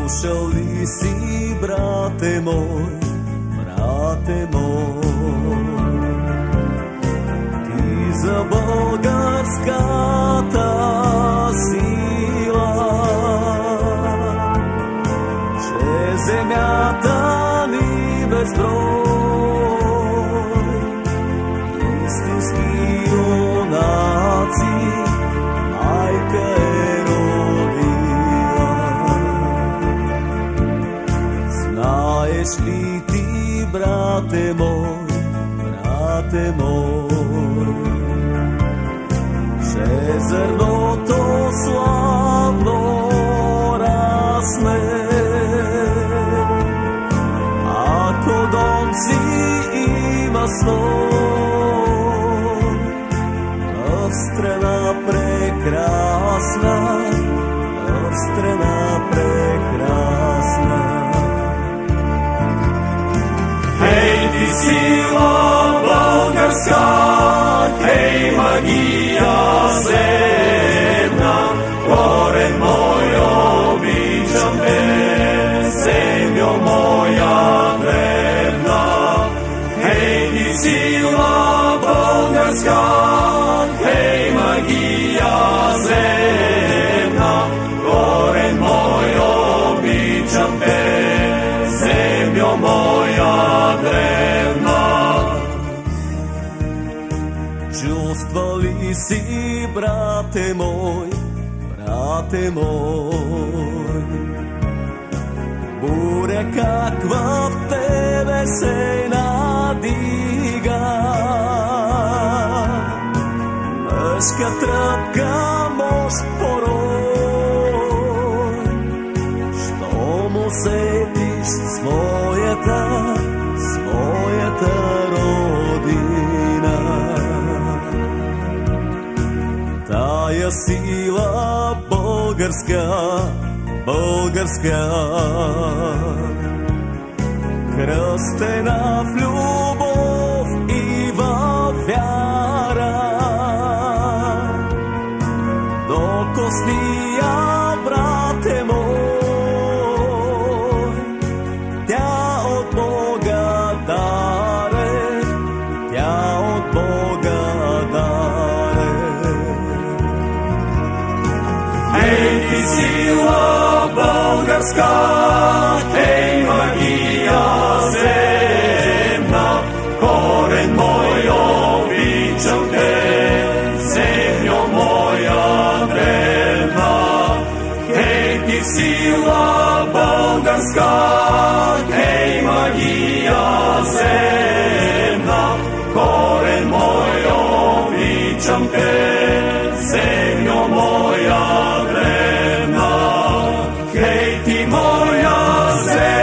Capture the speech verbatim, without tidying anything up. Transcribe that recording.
Слушал ли си, брате мой, брате мой, ти за българската сила, че земята ни безброй, истински юнаци, майка е родила. Знаеш ли ти, брате мой, брате мой, че зърното славно расне, ако дом си има слой, в страна прекрасна, в страна прекрасна. Хей, ти сила българска, хей, магия земна, корен мой, обичам те, землю моя древна. Хей, ти сила българска, хей, магия земна, корен мой, обичам те, землю моя древна. Чувства ли си, брате мой, брате мой, буря как в тебе се надига, мъжка тръпка мощ порой, що му сетиш своята, своята родина. Тая сила българска, българска, кръстена в любов и във вяра, докосни я, брате мой, тя от Бога даре, тя от Бога даре. Ей, ти сила българска, ей, магия земна, корен мой, обичам те, землю моя древна. Ей, ти сила българска, ей, магия земна, корен мой, обичам те, землю моя древна. Хей, ти моя земля,